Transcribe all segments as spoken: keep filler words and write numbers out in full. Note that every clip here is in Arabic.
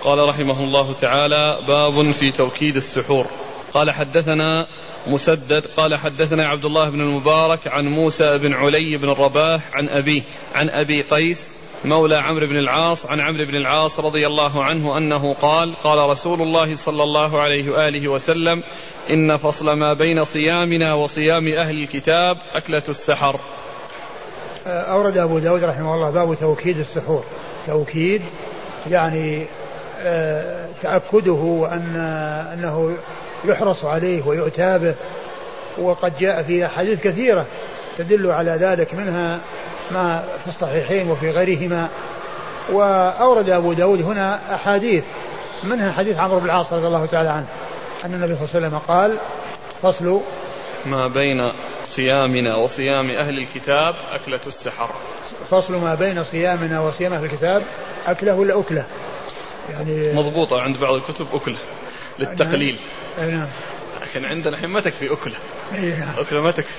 قال رحمه الله تعالى: باب في توكيد السحور. قال حدثنا مسدد قال حدثنا عبد الله بن المبارك عن موسى بن علي بن الرباح عن أبيه عن أبي قيس مولى عمرو بن العاص عن عمرو بن العاص رضي الله عنه أنه قال: قال رسول الله صلى الله عليه وآله وسلم: إن فصل ما بين صيامنا وصيام أهل الكتاب أكلة السحر. أورد أبو داود رحمه الله باب توكيد السحور. توكيد يعني تأكده وأن أنه يحرص عليه ويؤتى به، وقد جاء في أحاديث كثيرة تدل على ذلك، منها ما في الصحيحين وفي غيرهما. وأورد أبو داود هنا أحاديث، منها حديث عمرو بن العاص رضي الله تعالى عنه أن النبي صلى الله عليه وسلم قال: فصل ما بين صيامنا وصيام أهل الكتاب أكلة السحر. فصل ما بين صيامنا وصيام أهل الكتاب أكله ولا أكله، يعني مضبوطة عند بعض الكتب أكله للتقليل. نعم. لكن عندنا الحين ما تكفي أكله. نعم. أكله ما تكفي.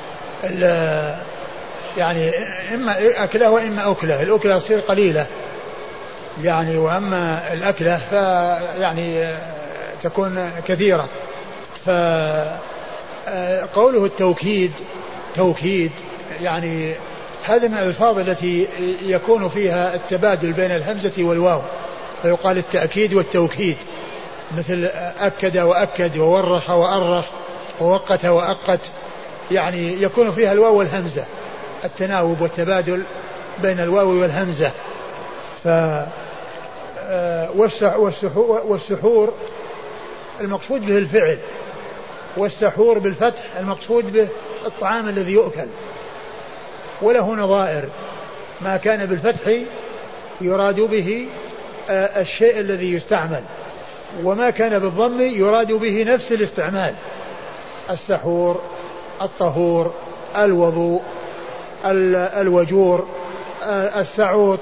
يعني إما أكله وإما أكله. الأكله تصير قليلة يعني، وأما الأكلة فيعني تكون كثيرة. فقوله التوكيد توكيد يعني هذا من الألفاظ التي يكون فيها التبادل بين الهمزة والواو، فيقال التأكيد والتوكيد، مثل أكد وأكد وورخ وأرخ ووقت وأقت، يعني يكون فيها الواو والهمزة، التناوب والتبادل بين الواو والهمزة. ف والسحور المقصود به الفعل، والسحور بالفتح المقصود به الطعام الذي يؤكل، وله نظائر. ما كان بالفتح يراد به الشيء الذي يستعمل، وما كان بالضم يراد به نفس الاستعمال: السحور، الطهور، الوضوء، الوجور، السعوط،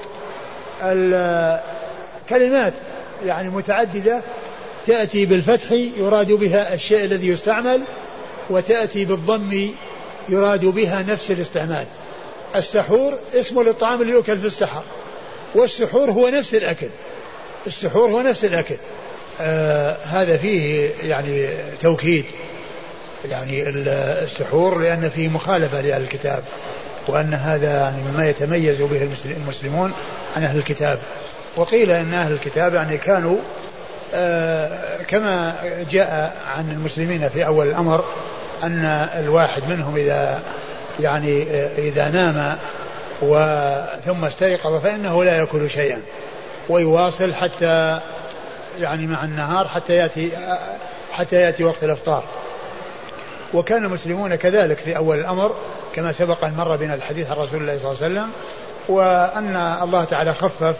كلمات يعني متعددة تأتي بالفتح يراد بها الشيء الذي يستعمل، وتأتي بالضم يراد بها نفس الاستعمال. السحور اسم للطعام اللي يؤكل في السحر، والسحور هو نفس الأكل. السحور هو نفس الأكل. آه هذا فيه يعني توكيد، يعني السحور لأن فيه مخالفة لأهل الكتاب، وأن هذا يعني مما يتميز به المسلمون عن أهل الكتاب. وقيل أن أهل الكتاب يعني كانوا آه كما جاء عن المسلمين في أول الأمر أن الواحد منهم إذا يعني إذا نام ثم استيقظ فإنه لا يأكل شيئا ويواصل حتى يعني مع النهار حتى يأتي حتى يأتي وقت الإفطار. وكان المسلمون كذلك في أول الأمر كما سبق أن مر بنا الحديث عن رسول الله صلى الله عليه وسلم، وأن الله تعالى خفف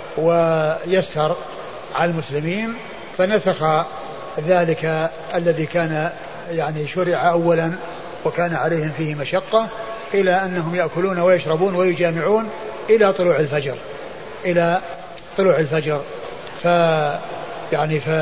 ويسر على المسلمين فنسخ ذلك الذي كان يعني شرع أولا وكان عليهم فيه مشقة، إلى أنهم يأكلون ويشربون ويجامعون إلى طلوع الفجر إلى طلوع الفجر. ف يعني ف...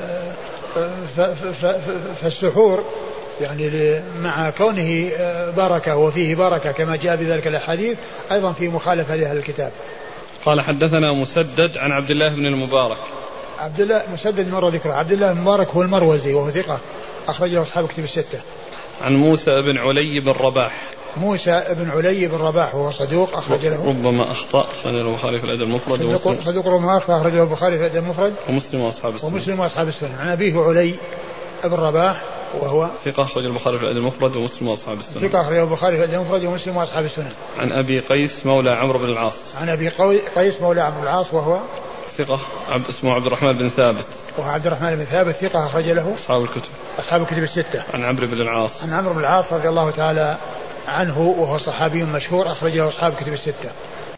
ف... ف... فالسحور يعني مع كونه بركة وفيه بركة كما جاء بذلك الأحاديث أيضا في مخالفة لأهل الكتاب. قال حدثنا مسدد عن عبد الله بن المبارك. عبد الله مسدد مر ذكره. عبد الله بن المبارك هو المروزي وهو ثقة أخرجه أصحاب كتب الستة. عن موسى بن علي بن رباح. موسى بن علي بن رباح وهو صدوق أخرج له ربما أخطأ أخرجه البخاري في الأدب المفرد صدوق, صدوق ربما أخطأ أخرجه البخاري في الأدب المفرد ومسلم وأصحاب السنن ومسلم وأصحاب السنن. عن أبيه علي بن رباح وهو ثقة أخرج البخاري في الأدب المفرد ومسلم وأصحاب السنن. ثقة أخرج البخاري في الأدب المفرد ومسلم وأصحاب السنن. عن أبي قيس مولى عمرو بن العاص. عن أبي قيس مولى عمرو بن العاص وهو ثقة عبد اسمه عبد الرحمن بن ثابت وهو عبد الرحمن بن ثابت ثقة أخرج له أصحاب الكتب أصحاب الكتب الستة. عن عمرو بن العاص. عن عمرو بن العاص رضي الله تعالى عنه وهو صحابي مشهور أخرجه أصحاب الكتب الستة.